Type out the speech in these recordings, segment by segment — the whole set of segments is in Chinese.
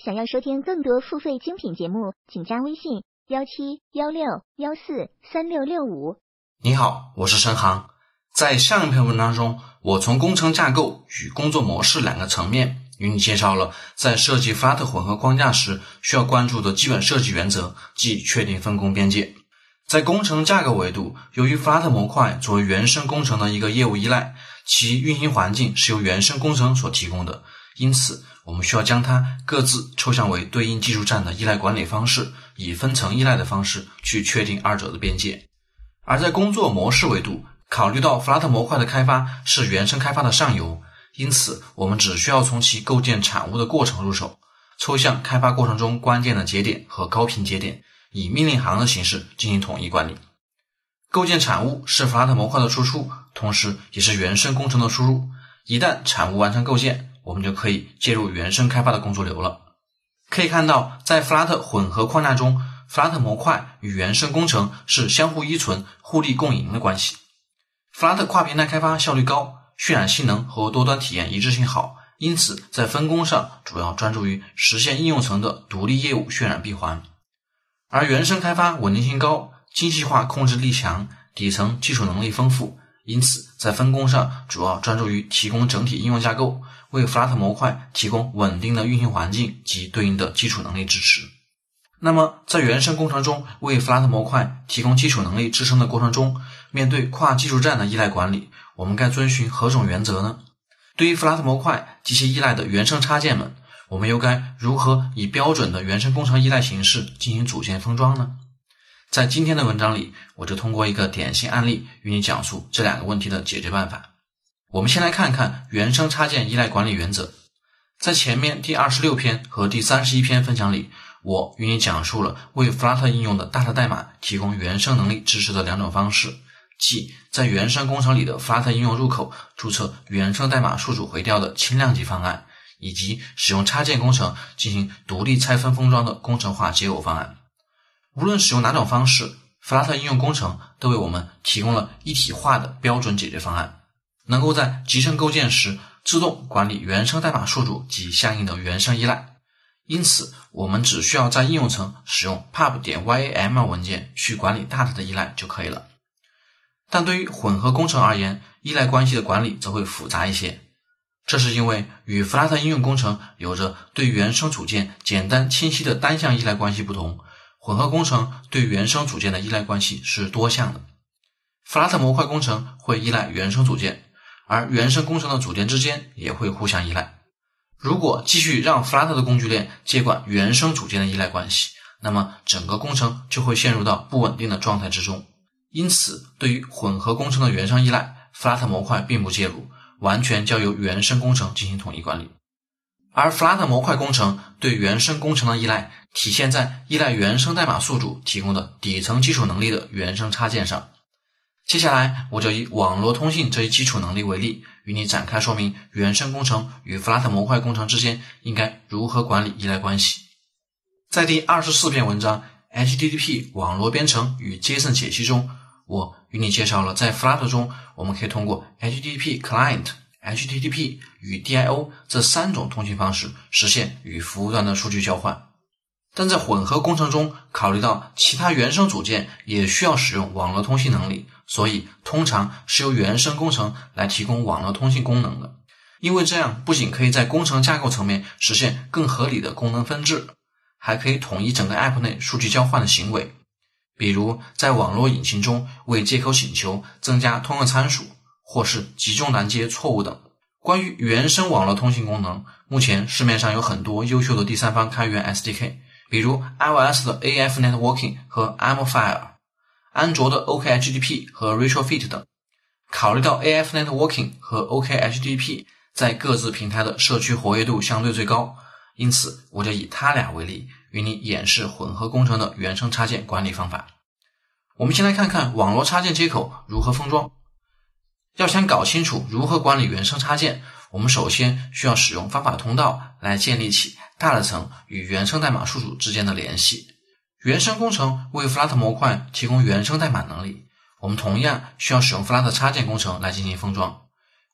想要收听更多付费精品节目，请加微信1716143665。 你好，我是申航。在上一篇文章中，我从工程架构与工作模式两个层面与你介绍了在设计 Flutter 混合框架时需要关注的基本设计原则，即确定分工边界。在工程架构维度，由于 Flutter 模块作为原生工程的一个业务依赖，其运行环境是由原生工程所提供的，因此我们需要将它各自抽象为对应技术站的依赖管理方式，以分层依赖的方式去确定二者的边界。而在工作模式维度，考虑到 Flutter 模块的开发是原生开发的上游，因此我们只需要从其构建产物的过程入手，抽象开发过程中关键的节点和高频节点，以命令行的形式进行统一管理。构建产物是 Flutter 模块的输出，同时也是原生工程的输入。一旦产物完成构建，我们就可以介入原生开发的工作流了。可以看到，在 Flutter 混合框架中， Flutter 模块与原生工程是相互依存、互利共赢的关系。Flutter 跨平台开发效率高，渲染性能和多端体验一致性好，因此在分工上主要专注于实现应用层的独立业务渲染闭环。而原生开发稳定性高，精细化控制力强，底层基础能力丰富，因此在分工上主要专注于提供整体应用架构，为 Flutter 模块提供稳定的运行环境及对应的基础能力支持。那么在原生工程中为 Flutter 模块提供基础能力支撑的过程中，面对跨技术站的依赖管理，我们该遵循何种原则呢？对于 Flutter 模块及其依赖的原生插件们，我们又该如何以标准的原生工程依赖形式进行组件封装呢？在今天的文章里，我就通过一个典型案例与你讲述这两个问题的解决办法。我们先来看看原生插件依赖管理原则。在前面第26篇和第31篇分享里，我与你讲述了为 Flutter 应用的大的代码提供原生能力支持的两种方式，即在原生工程里的 Flutter 应用入口注册原生代码宿主回调的轻量级方案，以及使用插件工程进行独立拆分封装的工程化解耦方案。无论使用哪种方式， Flutter 应用工程都为我们提供了一体化的标准解决方案，能够在集成构建时自动管理原生代码宿主及相应的原生依赖。因此我们只需要在应用层使用 pub.yaml 文件去管理 Dart 的依赖就可以了。但对于混合工程而言，依赖关系的管理则会复杂一些。这是因为与 Flutter 应用工程有着对原生组件简单清晰的单向依赖关系不同，混合工程对原生组件的依赖关系是多项的。Flutter 模块工程会依赖原生组件，而原生工程的组件之间也会互相依赖。如果继续让 Flutter 的工具链接管原生组件的依赖关系，那么整个工程就会陷入到不稳定的状态之中。因此对于混合工程的原生依赖， Flutter 模块并不介入，完全交由原生工程进行统一管理。而 Flutter 模块工程对原生工程的依赖体现在依赖原生代码宿主提供的底层基础能力的原生插件上。接下来我就以网络通信这一基础能力为例，与你展开说明原生工程与 Flutter 模块工程之间应该如何管理依赖关系。在第24篇文章 HTTP 网络编程与 JSON 解析中，我与你介绍了在 Flutter 中我们可以通过 HTTP Client、HTTP 与 DIO 这三种通信方式实现与服务端的数据交换。但在混合工程中，考虑到其他原生组件也需要使用网络通信能力，所以通常是由原生工程来提供网络通信功能的。因为这样不仅可以在工程架构层面实现更合理的功能分治，还可以统一整个 App 内数据交换的行为。比如在网络引擎中为接口请求增加通用参数，或是集中拦截错误等。关于原生网络通信功能，目前市面上有很多优秀的第三方开源 SDK， 比如 iOS 的 AF Networking 和 Amplify， 安卓的 OKHTTP 和 Retrofit 等。考虑到 AF Networking 和 OKHTTP 在各自平台的社区活跃度相对最高，因此我就以它俩为例，与你演示混合工程的原生插件管理方法。我们先来看看网络插件接口如何封装。要想搞清楚如何管理原生插件，我们首先需要使用方法通道来建立起大的层与原生代码宿主之间的联系。原生工程为 Flutter 模块提供原生代码能力，我们同样需要使用 Flutter 插件工程来进行封装。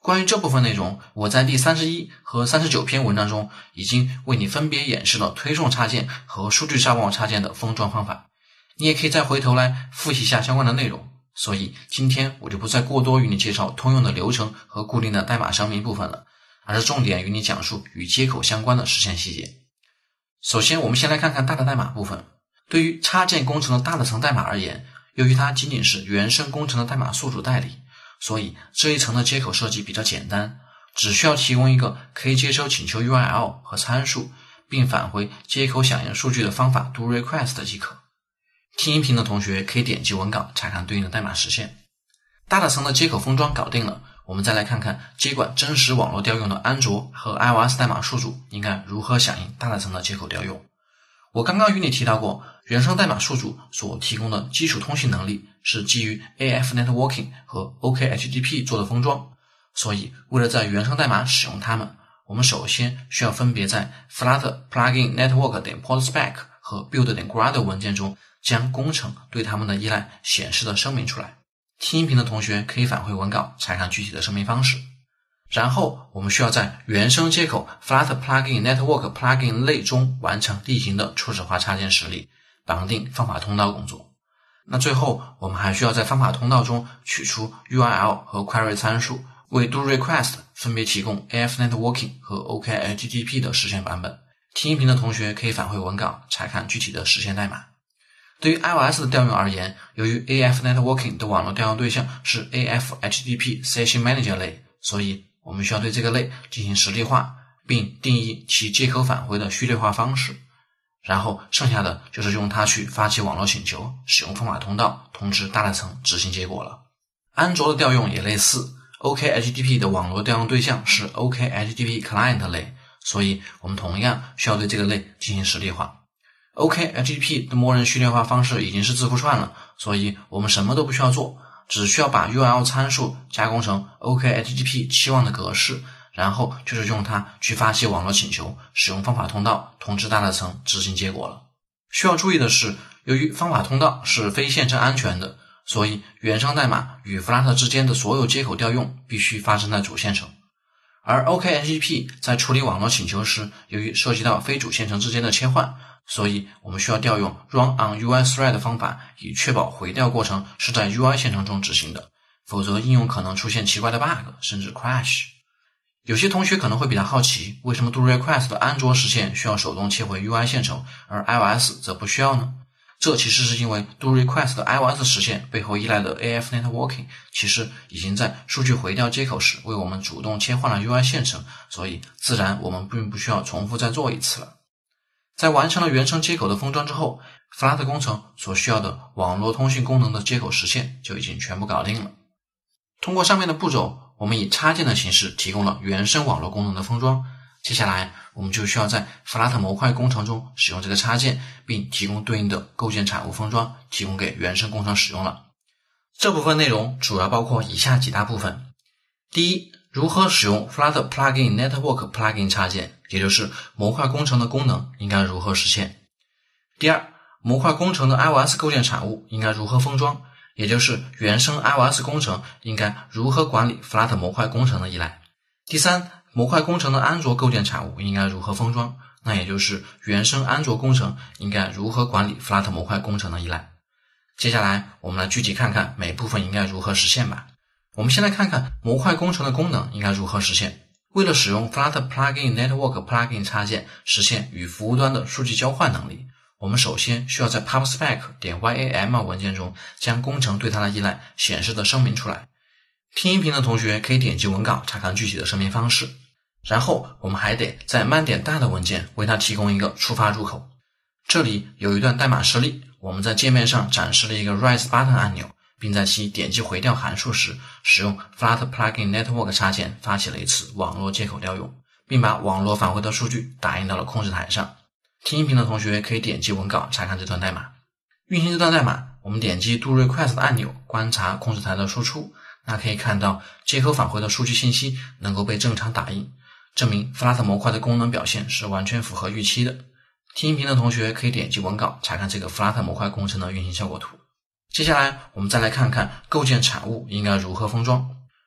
关于这部分内容，我在第31和39篇文章中已经为你分别演示了推送插件和数据上网插件的封装方法，你也可以再回头来复习一下相关的内容。所以今天我就不再过多与你介绍通用的流程和固定的代码声明部分了，而是重点与你讲述与接口相关的实现细节。首先我们先来看看大的代码部分。对于插件工程的大的层代码而言，由于它仅仅是原生工程的代码宿主代理，所以这一层的接口设计比较简单，只需要提供一个可以接收请求 URL 和参数，并返回接口响应数据的方法 doRequest 即可。听音频的同学可以点击文稿查看对应的代码实现。大的层的接口封装搞定了，我们再来看看接管真实网络调用的安卓和 iOS 代码宿主应该如何响应大的层的接口调用。我刚刚与你提到过，原生代码宿主所提供的基础通信能力是基于 AF Networking 和 OKHTTP 做的封装，所以为了在原生代码使用它们，我们首先需要分别在 flutter plugin network.portspec 和 build.gradle 文件中将工程对它们的依赖显示的声明出来。听音频的同学可以返回文稿查看具体的声明方式。然后我们需要在原生接口 flutter plugin network plugin 类中完成例行的初始化插件实例，绑定方法通道工作。那最后我们还需要在方法通道中取出 URL 和 query 参数，为 doRequest 分别提供 AF Networking 和 OKHTTP 的实现版本。听音频的同学可以返回文稿查看具体的实现代码。对于 iOS 的调用而言，由于 AF Networking 的网络调用对象是 AF HTTP Session Manager 类，所以我们需要对这个类进行实例化，并定义其接口返回的序列化方式。然后剩下的就是用它去发起网络请求，使用方法通道通知大的层执行结果了。安卓的调用也类似， OKHTTP 的网络调用对象是 OKHTTP Client 类，所以我们同样需要对这个类进行实例化。OKHTTP 的默认序列化方式已经是字符串了，所以我们什么都不需要做，只需要把 URL 参数加工成 OKHTTP 期望的格式，然后就是用它去发起网络请求，使用方法通道通知大的层执行结果了。需要注意的是，由于方法通道是非线程安全的，所以原生代码与 Flutter 之间的所有接口调用必须发生在主线程。而 OKHTTP 在处理网络请求时，由于涉及到非主线程之间的切换，所以我们需要调用 run on UI thread 的方法，以确保回调过程是在 UI 线程中执行的，否则应用可能出现奇怪的 bug， 甚至 crash。有些同学可能会比较好奇，为什么 doRequest 的安卓实现需要手动切回 UI 线程，而 iOS 则不需要呢？这其实是因为 doRequest 的 iOS 实现背后依赖的 AF Networking 其实已经在数据回调接口时为我们主动切换了 UI 线程，所以自然我们并不需要重复再做一次了。在完成了原生接口的封装之后， Flutter 工程所需要的网络通讯功能的接口实现就已经全部搞定了。通过上面的步骤，我们以插件的形式提供了原生网络功能的封装，接下来我们就需要在 Flutter 模块工程中使用这个插件，并提供对应的构建产物封装，提供给原生工程使用了。这部分内容主要包括以下几大部分。第一，如何使用 Flutter Plugin Network Plugin 插件，也就是模块工程的功能应该如何实现。第二，模块工程的 iOS 构建产物应该如何封装，也就是原生 iOS 工程应该如何管理 Flutter 模块工程的依赖。第三，模块工程的安卓构建产物应该如何封装，那也就是原生安卓工程应该如何管理 Flutter 模块工程的依赖。接下来我们来具体看看每部分应该如何实现吧。我们先来看看模块工程的功能应该如何实现。为了使用 Flutter Plugin Network Plugin 插件实现与服务端的数据交换能力，我们首先需要在 pubspec.yaml 文件中将工程对它的依赖显示的声明出来。听音频的同学可以点击文稿查看具体的声明方式。然后我们还得在 man.data 的文件为它提供一个触发入口。这里有一段代码实例，我们在界面上展示了一个 Rise Button 按钮，并在其点击回调函数时，使用 Flutter Plugin Network 插件发起了一次网络接口调用，并把网络返回的数据打印到了控制台上。听音频的同学可以点击文稿查看这段代码。运行这段代码，我们点击 doRequest 的按钮，观察控制台的输出，那可以看到接口返回的数据信息能够被正常打印，证明 Flutter 模块的功能表现是完全符合预期的。听音频的同学可以点击文稿查看这个 Flutter 模块工程的运行效果图。接下来我们再来看看构建产物应该如何封装。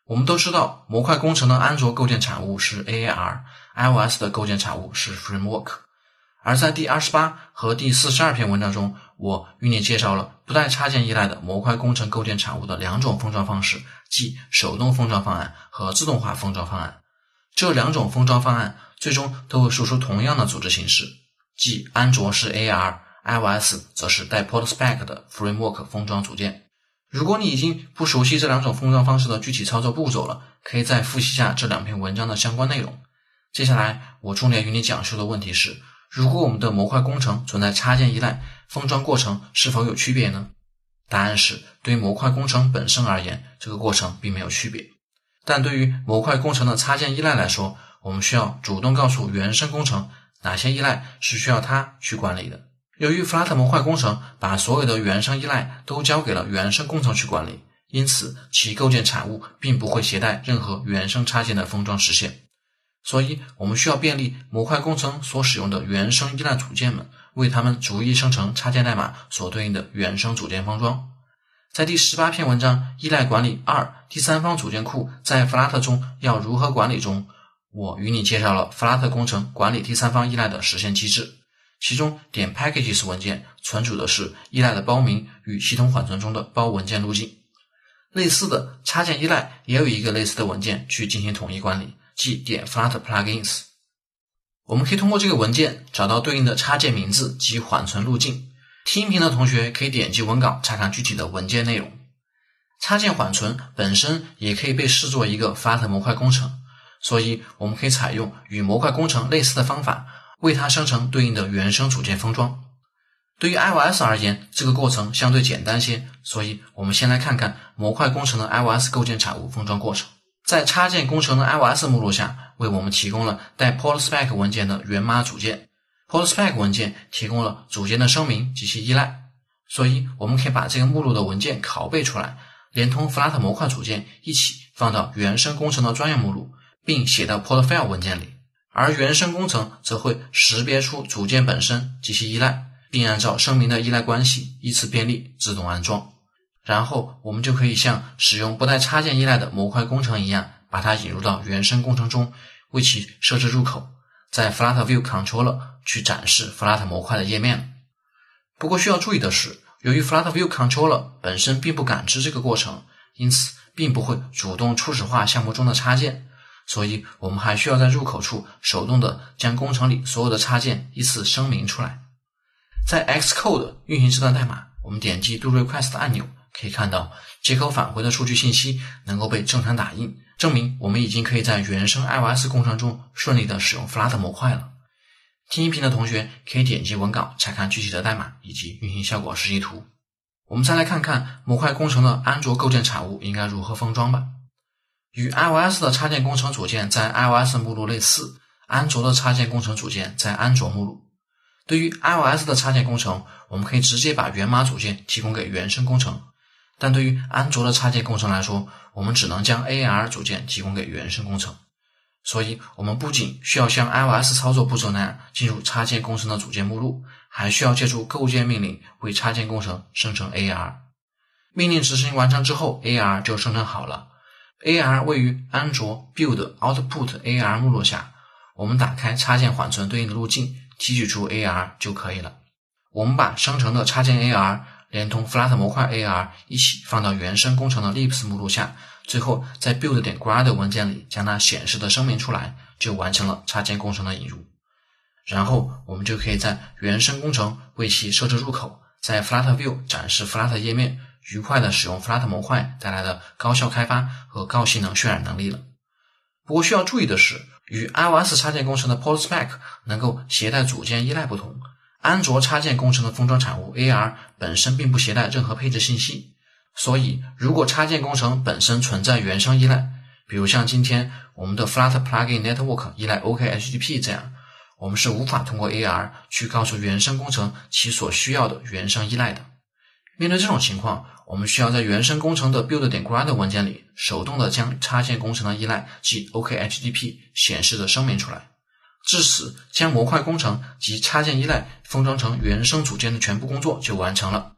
我们都知道模块工程的安卓构建产物是 AAR，iOS 的构建产物是 Framework。而在第28和第42篇文章中，我与你介绍了不带插件依赖的模块工程构建产物的两种封装方式，即手动封装方案和自动化封装方案。这两种封装方案最终都会输出同样的组织形式，即安卓是 AAR，iOS 则是带 PortSpec 的 Framework 封装组件。如果你已经不熟悉这两种封装方式的具体操作步骤了，可以再复习一下这两篇文章的相关内容。接下来我重点与你讲述的问题是，如果我们的模块工程存在插件依赖，封装过程是否有区别呢？答案是，对于模块工程本身而言，这个过程并没有区别。但对于模块工程的插件依赖来说，我们需要主动告诉原生工程哪些依赖是需要它去管理的。由于 Flutter 模块工程把所有的原生依赖都交给了原生工程去管理，因此其构建产物并不会携带任何原生插件的封装实现。所以我们需要便利模块工程所使用的原生依赖组件们，为它们逐一生成插件代码所对应的原生组件封装。在第18篇文章依赖管理2第三方组件库在 Flutter 中要如何管理中，我与你介绍了 Flutter 工程管理第三方依赖的实现机制。其中.packages 文件存储的是依赖的包名与系统缓存中的包文件路径。类似的插件依赖也有一个类似的文件去进行统一管理，即.flutter plugins。我们可以通过这个文件找到对应的插件名字及缓存路径。听音频的同学可以点击文稿查看具体的文件内容。插件缓存本身也可以被视作一个 Flutter 模块工程，所以我们可以采用与模块工程类似的方法，为它生成对应的原生组件封装。对于 iOS 而言，这个过程相对简单些，所以我们先来看看模块工程的 iOS 构建产物封装过程。在插件工程的 iOS 目录下，为我们提供了带 PortSpec 文件的源码组件。PortSpec 文件提供了组件的声明及其依赖，所以我们可以把这个目录的文件拷贝出来，连同 Flutter 模块组件一起放到原生工程的专用目录，并写到 Portfile 文件里。而原生工程则会识别出组件本身及其依赖，并按照声明的依赖关系依次便利自动安装。然后我们就可以像使用不带插件依赖的模块工程一样，把它引入到原生工程中，为其设置入口，在 Flutter View Controller 去展示 Flutter 模块的页面。不过需要注意的是，由于 Flutter View Controller 本身并不感知这个过程，因此并不会主动初始化项目中的插件，所以我们还需要在入口处手动的将工程里所有的插件依次声明出来。在 Xcode 运行这段代码，我们点击 Do Request 按钮，可以看到接口返回的数据信息能够被正常打印，证明我们已经可以在原生 iOS 工程中顺利的使用 Flutter 模块了。听音频的同学可以点击文稿查看具体的代码以及运行效果示意图。我们再来看看模块工程的安卓构建产物应该如何封装吧。与 iOS 的插件工程组件在 iOS 目录类似，安卓的插件工程组件在安卓目录。对于 iOS 的插件工程，我们可以直接把源码组件提供给原生工程，但对于安卓的插件工程来说，我们只能将 AAR 组件提供给原生工程。所以我们不仅需要像 iOS 操作步骤那样进入插件工程的组件目录，还需要借助构建命令为插件工程生成 AAR。命令执行完成之后， AAR 就生成好了。AAR 位于安卓 Build Output AAR 目录下，我们打开插件缓存对应的路径，提取出 AAR 就可以了。我们把生成的插件 AAR 连同 Flutter 模块 AAR 一起放到原生工程的 Libs 目录下，最后在 build.grad 文件里将它显示的声明出来，就完成了插件工程的引入。然后我们就可以在原生工程为其设置入口，在 Flutter View 展示 Flutter 页面，愉快的使用 Flutter 模块带来的高效开发和高性能渲染能力了。不过需要注意的是，与 iOS 插件工程的 PortSpec 能够携带组件依赖不同，安卓插件工程的封装产物 AAR 本身并不携带任何配置信息，所以如果插件工程本身存在原生依赖，比如像今天我们的 Flutter Plugin Network 依赖 OKHTTP 这样，我们是无法通过 AAR 去告诉原生工程其所需要的原生依赖的。面对这种情况，我们需要在原生工程的 build.grad 文件里手动的将插件工程的依赖即 OKHTTP 显示的声明出来。至此，将模块工程及插件依赖封装成原生组件的全部工作就完成了。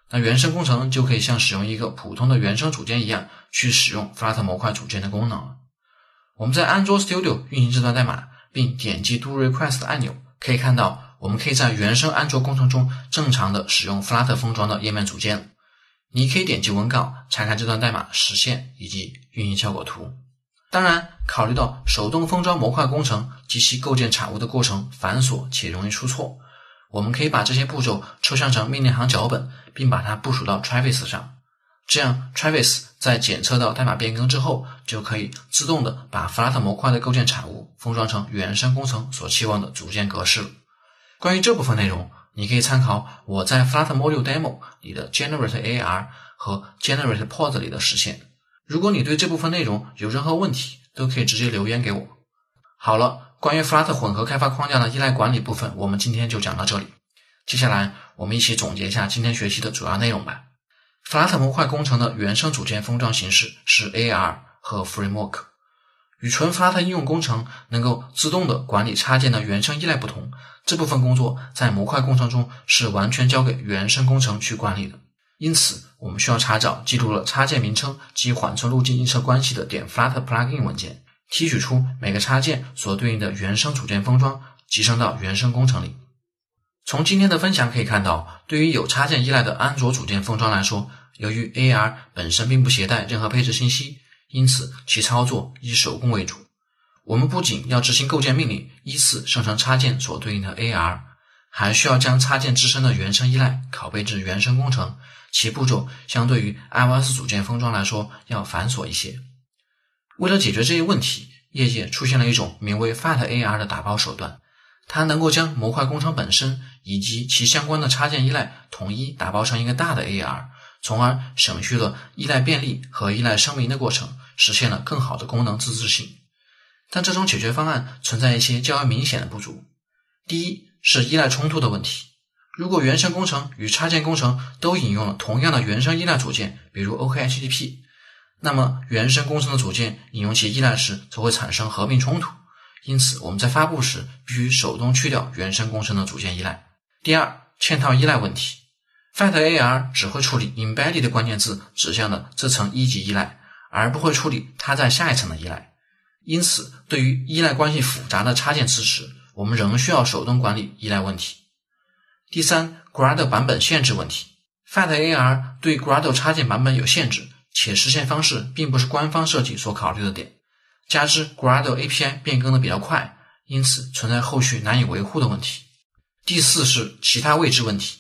那原生工程就可以像使用一个普通的原生组件一样去使用 Flutter 模块组件的功能了。我们在 Android Studio 运行这段代码，并点击 Do Request 按钮，可以看到我们可以在原生安卓工程中正常的使用 Flutter 封装的页面组件。你可以点击文稿查看这段代码实现以及运行效果图。当然，考虑到手动封装模块工程及其构建产物的过程繁琐且容易出错，我们可以把这些步骤抽象成命令行脚本，并把它部署到 Travis 上。这样 Travis 在检测到代码变更之后，就可以自动的把 Flutter 模块的构建产物封装成原生工程所期望的组件格式了。关于这部分内容，你可以参考我在 Flutter Module Demo 里的 Generate AR 和 Generate Pod 里的实现。如果你对这部分内容有任何问题，都可以直接留言给我。好了，关于 Flutter 混合开发框架的依赖管理部分，我们今天就讲到这里。接下来我们一起总结一下今天学习的主要内容吧。Flutter 模块工程的原生组件封装形式是 AR 和 Framework。与纯 Flutter 应用工程能够自动的管理插件的原生依赖不同，这部分工作在模块工程中是完全交给原生工程去管理的。因此，我们需要查找记录了插件名称及缓冲路径映射关系的.flutter plugin 文件，提取出每个插件所对应的原生组件封装，集成到原生工程里。从今天的分享可以看到，对于有插件依赖的安卓组件封装来说，由于 AR 本身并不携带任何配置信息，因此其操作以手工为主。我们不仅要执行构建命令，依次生成插件所对应的 AR， 还需要将插件自身的原生依赖拷贝至原生工程，其步骤相对于 iOS 组件封装来说要繁琐一些。为了解决这一问题，业界出现了一种名为 FatAR 的打包手段，它能够将模块工程本身以及其相关的插件依赖统一打包成一个大的 AR， 从而省去了依赖便利和依赖声明的过程，实现了更好的功能自治性。但这种解决方案存在一些较为明显的不足。第一是依赖冲突的问题。如果原生工程与插件工程都引用了同样的原生依赖组件，比如 OKHTTP， 那么原生工程的组件引用其依赖时则会产生合并冲突，因此我们在发布时必须手动去掉原生工程的组件依赖。第二，嵌套依赖问题。FatAR 只会处理 embedded 的关键字指向的这层一级依赖，而不会处理它在下一层的依赖。因此，对于依赖关系复杂的插件支持，我们仍需要手动管理依赖问题。第三， Gradle 版本限制问题。 FatAR 对 Gradle 插件版本有限制，且实现方式并不是官方设计所考虑的点，加之 Gradle API 变更的比较快，因此存在后续难以维护的问题。第四是其他未知问题。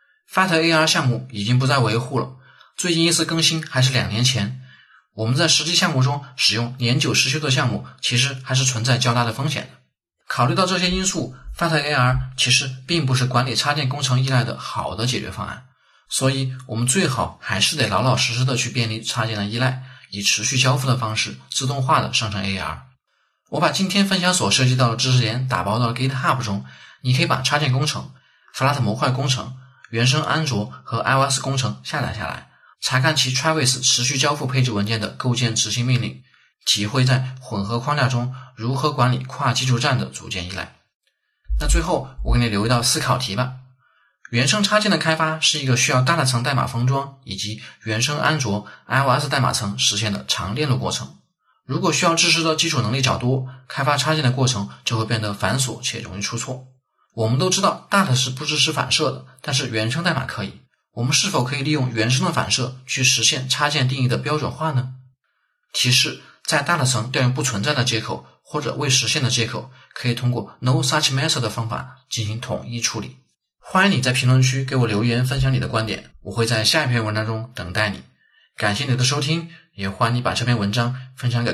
FatAR 项目已经不再维护了，最近一次更新还是2年前。我们在实际项目中使用年久失修的项目，其实还是存在较大的风险的。考虑到这些因素， FatAR 其实并不是管理插件工程依赖的好的解决方案，所以我们最好还是得老老实实的去便利插件的依赖，以持续交付的方式自动化的生成 AR。 我把今天分享所涉及到的知识点打包到了 GitHub 中，你可以把插件工程、Flutter 模块工程、原生安卓和 iOS 工程下载下来，查看其 Travis 持续交付配置文件的构建执行命令，体会在混合框架中如何管理跨基础站的组件依赖。那最后我给你留一道思考题吧。原生插件的开发是一个需要大层代码封装以及原生安卓 iOS 代码层实现的长链路过程。如果需要支持的基础能力较多，开发插件的过程就会变得繁琐且容易出错。我们都知道 Dart 是不支持反射的，但是原生代码可以。我们是否可以利用原生的反射去实现插件定义的标准化呢？提示：在Dart层调用不存在的接口或者未实现的接口，可以通过 No Such Method 的方法进行统一处理。欢迎你在评论区给我留言分享你的观点，我会在下一篇文章中等待你。感谢你的收听，也欢迎你把这篇文章分享给